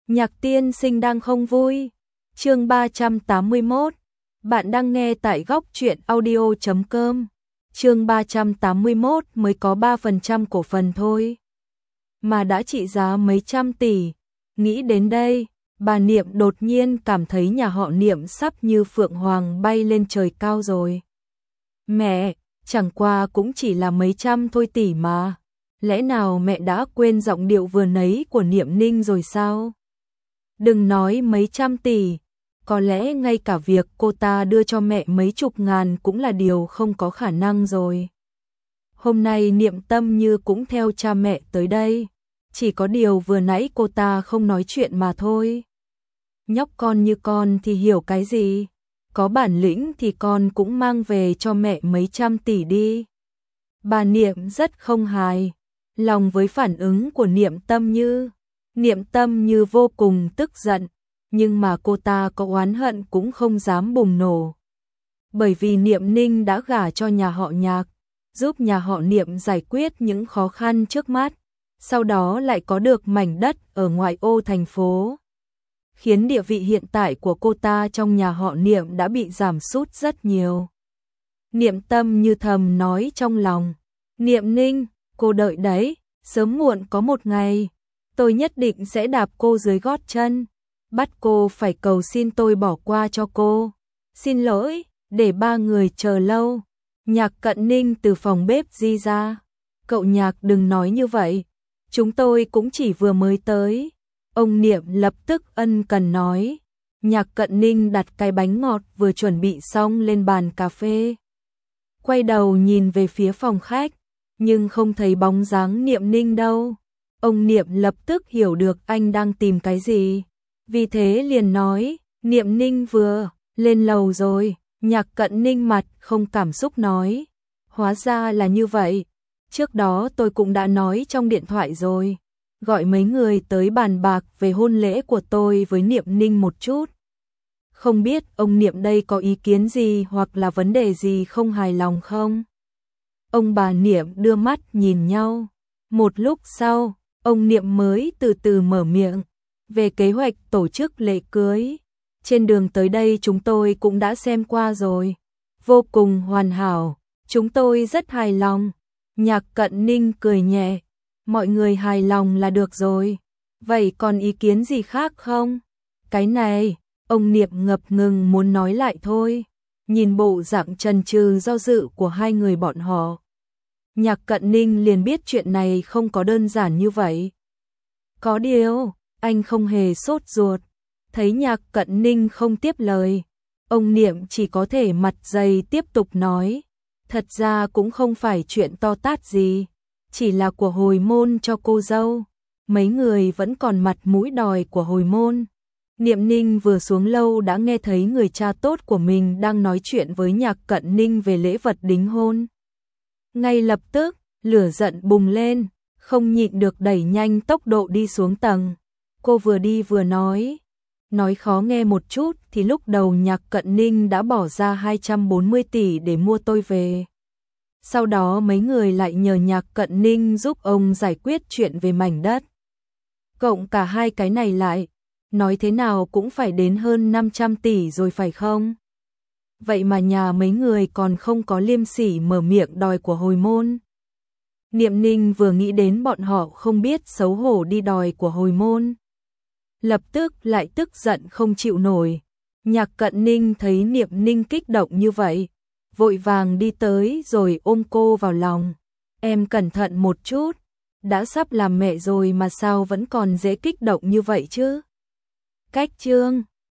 Nhạc tiên sinh đang không vui. Chương 381. Bạn đang nghe tại góc truyện audio.com. Chương 381 mới có 3% cổ phần thôi, mà đã trị giá mấy trăm tỷ. Nghĩ đến đây, bà Niệm đột nhiên cảm thấy nhà họ Niệm sắp như phượng hoàng bay lên trời cao rồi. Mẹ, chẳng qua cũng chỉ là mấy trăm thôi tỷ mà. Lẽ nào mẹ đã quên giọng điệu vừa nãy của Niệm Ninh rồi sao? Đừng nói mấy trăm tỷ, có lẽ ngay cả việc cô ta đưa cho mẹ mấy chục ngàn cũng là điều không có khả năng rồi. Hôm nay Niệm Tâm Như cũng theo cha mẹ tới đây, chỉ có điều vừa nãy cô ta không nói chuyện mà thôi. Nhóc con như con thì hiểu cái gì, có bản lĩnh thì con cũng mang về cho mẹ mấy trăm tỷ đi. Bà Niệm rất không hài lòng với phản ứng của Niệm Tâm Như. Niệm Tâm Như vô cùng tức giận, nhưng mà cô ta có oán hận cũng không dám bùng nổ. Bởi vì Niệm Ninh đã gả cho nhà họ Nhạc, giúp nhà họ Niệm giải quyết những khó khăn trước mắt, sau đó lại có được mảnh đất ở ngoại ô thành phố, khiến địa vị hiện tại của cô ta trong nhà họ Niệm đã bị giảm sút rất nhiều. Niệm Tâm Như thầm nói trong lòng, Niệm Ninh, cô đợi đấy, sớm muộn có một ngày, tôi nhất định sẽ đạp cô dưới gót chân, bắt cô phải cầu xin tôi bỏ qua cho cô. Xin lỗi, để ba người chờ lâu. Nhạc Cận Ninh từ phòng bếp đi ra. Cậu Nhạc đừng nói như vậy, chúng tôi cũng chỉ vừa mới tới. Ông Niệm lập tức ân cần nói. Nhạc Cận Ninh đặt cái bánh ngọt vừa chuẩn bị xong lên bàn cà phê. Quay đầu nhìn về phía phòng khách, nhưng không thấy bóng dáng Niệm Ninh đâu. Ông Niệm lập tức hiểu được anh đang tìm cái gì, vì thế liền nói, Niệm Ninh vừa lên lầu rồi. Nhạc Cận Ninh mặt không cảm xúc nói, hóa ra là như vậy, trước đó tôi cũng đã nói trong điện thoại rồi, gọi mấy người tới bàn bạc về hôn lễ của tôi với Niệm Ninh một chút. Không biết ông Niệm đây có ý kiến gì hoặc là vấn đề gì không hài lòng không? Ông bà Niệm đưa mắt nhìn nhau, một lúc sau, ông Niệm mới từ từ mở miệng, về kế hoạch tổ chức lễ cưới. Trên đường tới đây chúng tôi cũng đã xem qua rồi, vô cùng hoàn hảo, chúng tôi rất hài lòng. Nhạc Cận Ninh cười nhẹ, mọi người hài lòng là được rồi, vậy còn ý kiến gì khác không? Cái này, ông Niệm ngập ngừng muốn nói lại thôi, nhìn bộ dạng chần chừ do dự của hai người bọn họ. Nhạc Cận Ninh liền biết chuyện này không có đơn giản như vậy. Có điều, anh không hề sốt ruột. Thấy Nhạc Cận Ninh không tiếp lời, ông Niệm chỉ có thể mặt dày tiếp tục nói, thật ra cũng không phải chuyện to tát gì, chỉ là của hồi môn cho cô dâu, mấy người vẫn còn mặt mũi đòi của hồi môn. Niệm Ninh vừa xuống lâu đã nghe thấy người cha tốt của mình đang nói chuyện với Nhạc Cận Ninh về lễ vật đính hôn. Ngay lập tức, lửa giận bùng lên, không nhịn được đẩy nhanh tốc độ đi xuống tầng. Cô vừa đi vừa nói khó nghe một chút thì lúc đầu Nhạc Cận Ninh đã bỏ ra 240 tỷ để mua tôi về. Sau đó mấy người lại nhờ Nhạc Cận Ninh giúp ông giải quyết chuyện về mảnh đất. Cộng cả hai cái này lại, nói thế nào cũng phải đến hơn 500 tỷ rồi phải không? Vậy mà nhà mấy người còn không có liêm sỉ mở miệng đòi của hồi môn. Niệm Ninh vừa nghĩ đến bọn họ không biết xấu hổ đi đòi của hồi môn, lập tức lại tức giận không chịu nổi. Nhạc Cận Ninh thấy Niệm Ninh kích động như vậy, vội vàng đi tới rồi ôm cô vào lòng. Em cẩn thận một chút, đã sắp làm mẹ rồi mà sao vẫn còn dễ kích động như vậy chứ? Cách chương